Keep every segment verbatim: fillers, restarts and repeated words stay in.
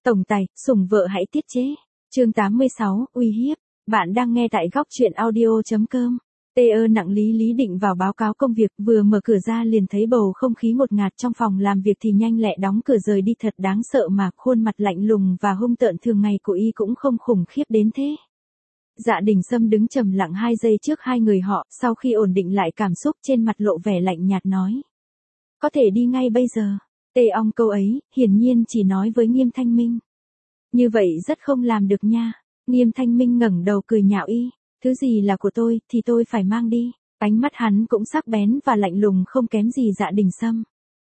Tổng tài, sủng vợ hãy tiết chế. Chương tám mươi sáu, uy hiếp. Bạn đang nghe tại góc truyện audio chấm com. Tê ơ nặng lý lý định vào báo cáo công việc, vừa mở cửa ra liền thấy bầu không khí ngột ngạt trong phòng làm việc thì nhanh lẹ đóng cửa rời đi, thật đáng sợ mà khuôn mặt lạnh lùng và hung tợn thường ngày của y cũng không khủng khiếp đến thế. Dạ Đình Sâm đứng trầm lặng hai giây trước hai người họ, sau khi ổn định lại cảm xúc trên mặt lộ vẻ lạnh nhạt nói. Có thể đi ngay bây giờ. Tê ong câu ấy, hiển nhiên chỉ nói với Nghiêm Thanh Minh. Như vậy rất không làm được nha. Nghiêm Thanh Minh ngẩng đầu cười nhạo y. Thứ gì là của tôi, thì tôi phải mang đi. Ánh mắt hắn cũng sắc bén và lạnh lùng không kém gì Dạ Đình Sâm.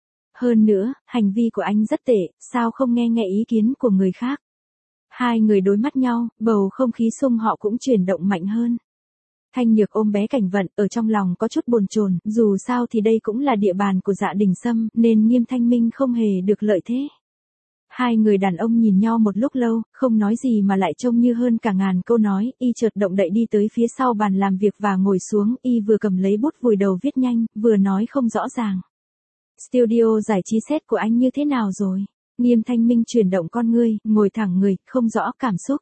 Hơn nữa, hành vi của anh rất tệ, sao không nghe nghe ý kiến của người khác. Hai người đối mắt nhau, bầu không khí xung họ cũng chuyển động mạnh hơn. Thanh Nhược ôm bé Cảnh Vận, ở trong lòng có chút bồn chồn, dù sao thì đây cũng là địa bàn của Dạ Đình Sâm, nên Nghiêm Thanh Minh không hề được lợi thế. Hai người đàn ông nhìn nhau một lúc lâu, không nói gì mà lại trông như hơn cả ngàn câu nói, y chợt động đậy đi tới phía sau bàn làm việc và ngồi xuống, y vừa cầm lấy bút vùi đầu viết nhanh, vừa nói không rõ ràng. Studio giải trí set của anh như thế nào rồi? Nghiêm Thanh Minh chuyển động con ngươi, ngồi thẳng người, không rõ cảm xúc.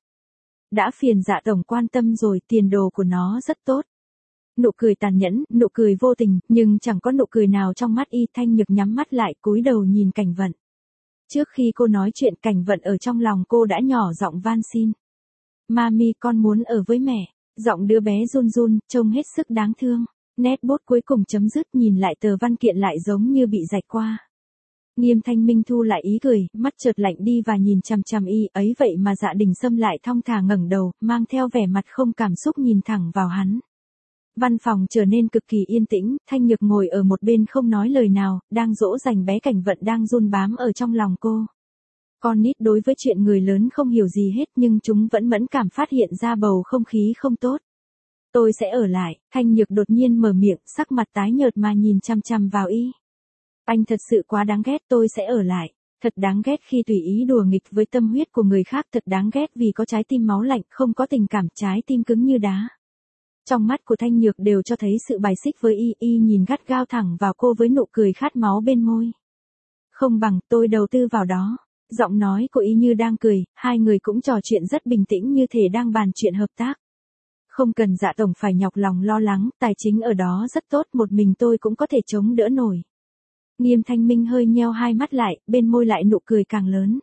Đã phiền Dạ tổng quan tâm rồi, tiền đồ của nó rất tốt. Nụ cười tàn nhẫn, nụ cười vô tình, nhưng chẳng có nụ cười nào trong mắt y. Thanh Nhược nhắm mắt lại, cúi đầu nhìn Cảnh Vận. Trước khi cô nói chuyện, Cảnh Vận ở trong lòng cô đã nhỏ giọng van xin. Mami, con muốn ở với mẹ. Giọng đứa bé run run, trông hết sức đáng thương. Nét bút cuối cùng chấm dứt, nhìn lại tờ văn kiện lại giống như bị rạch qua. Nghiêm Thanh Minh thu lại ý cười, mắt chợt lạnh đi và nhìn chằm chằm y, ấy vậy mà Dạ Đình Sâm lại thong thả ngẩng đầu, mang theo vẻ mặt không cảm xúc nhìn thẳng vào hắn. Văn phòng trở nên cực kỳ yên tĩnh, Thanh Nhược ngồi ở một bên không nói lời nào, đang dỗ dành bé Cảnh Vận đang run bám ở trong lòng cô. Con nít đối với chuyện người lớn không hiểu gì hết nhưng chúng vẫn mẫn cảm phát hiện ra bầu không khí không tốt. Tôi sẽ ở lại, Thanh Nhược đột nhiên mở miệng, sắc mặt tái nhợt mà nhìn chằm chằm vào y. Anh thật sự quá đáng ghét, tôi sẽ ở lại. Thật đáng ghét khi tùy ý đùa nghịch với tâm huyết của người khác, thật đáng ghét vì có trái tim máu lạnh, không có tình cảm, trái tim cứng như đá. Trong mắt của Thanh Nhược đều cho thấy sự bài xích với y, y nhìn gắt gao thẳng vào cô với nụ cười khát máu bên môi. Không bằng, tôi đầu tư vào đó. Giọng nói của y như đang cười, hai người cũng trò chuyện rất bình tĩnh như thể đang bàn chuyện hợp tác. Không cần Dạ tổng phải nhọc lòng lo lắng, tài chính ở đó rất tốt, một mình tôi cũng có thể chống đỡ nổi. Nghiêm Thanh Minh hơi nheo hai mắt lại, bên môi lại nụ cười càng lớn.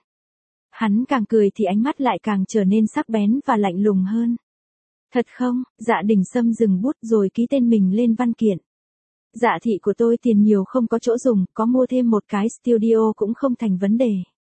Hắn càng cười thì ánh mắt lại càng trở nên sắc bén và lạnh lùng hơn. Thật không? Dạ Đình Sâm dừng bút rồi ký tên mình lên văn kiện. Dạ thị của tôi tiền nhiều không có chỗ dùng, có mua thêm một cái studio cũng không thành vấn đề.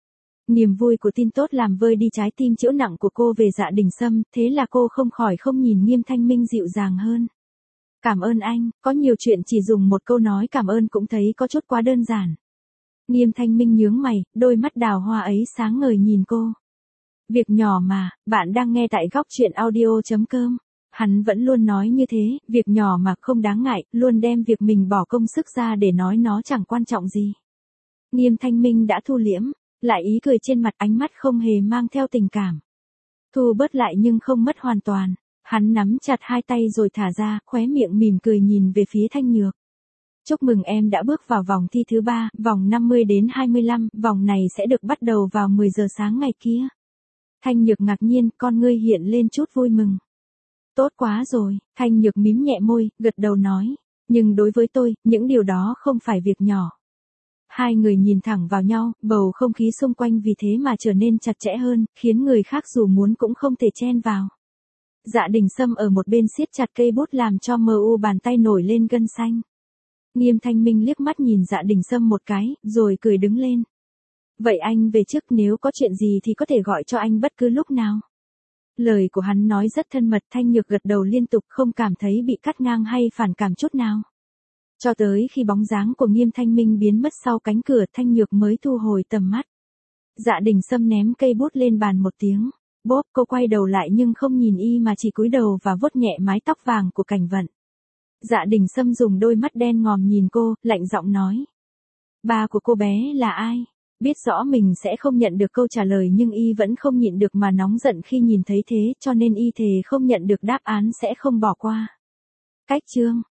Niềm vui của tin tốt làm vơi đi trái tim chịu nặng của cô về Dạ Đình Sâm, thế là cô không khỏi không nhìn Nghiêm Thanh Minh dịu dàng hơn. Cảm ơn anh, có nhiều chuyện chỉ dùng một câu nói cảm ơn cũng thấy có chút quá đơn giản. Nghiêm Thanh Minh nhướng mày, đôi mắt đào hoa ấy sáng ngời nhìn cô. Việc nhỏ mà, bạn đang nghe tại góc truyện audio chấm com. Hắn vẫn luôn nói như thế, việc nhỏ mà không đáng ngại, luôn đem việc mình bỏ công sức ra để nói nó chẳng quan trọng gì. Nghiêm Thanh Minh đã thu liễm, lại ý cười trên mặt, ánh mắt không hề mang theo tình cảm. Thu bớt lại nhưng không mất hoàn toàn. Hắn nắm chặt hai tay rồi thả ra, khóe miệng mỉm cười nhìn về phía Thanh Nhược. Chúc mừng em đã bước vào vòng thi thứ ba, vòng năm mươi đến hai mươi lăm, vòng này sẽ được bắt đầu vào mười giờ sáng ngày kia. Thanh Nhược ngạc nhiên, con ngươi hiện lên chút vui mừng. Tốt quá rồi, Thanh Nhược mím nhẹ môi, gật đầu nói. Nhưng đối với tôi, những điều đó không phải việc nhỏ. Hai người nhìn thẳng vào nhau, bầu không khí xung quanh vì thế mà trở nên chặt chẽ hơn, khiến người khác dù muốn cũng không thể chen vào. Dạ Đình Sâm ở một bên siết chặt cây bút làm cho mờ u bàn tay nổi lên gân xanh. Nghiêm Thanh Minh liếc mắt nhìn Dạ Đình Sâm một cái, rồi cười đứng lên. Vậy anh về trước, nếu có chuyện gì thì có thể gọi cho anh bất cứ lúc nào. Lời của hắn nói rất thân mật, Thanh Nhược gật đầu liên tục, không cảm thấy bị cắt ngang hay phản cảm chút nào. Cho tới khi bóng dáng của Nghiêm Thanh Minh biến mất sau cánh cửa, Thanh Nhược mới thu hồi tầm mắt. Dạ Đình Sâm ném cây bút lên bàn một tiếng. Bốp, cô quay đầu lại nhưng không nhìn y mà chỉ cúi đầu và vuốt nhẹ mái tóc vàng của Cảnh Vận. Dạ Đình Sâm dùng đôi mắt đen ngòm nhìn cô, lạnh giọng nói. Ba của cô bé là ai? Biết rõ mình sẽ không nhận được câu trả lời nhưng y vẫn không nhịn được mà nóng giận khi nhìn thấy thế, cho nên y thề không nhận được đáp án sẽ không bỏ qua. Cách chương,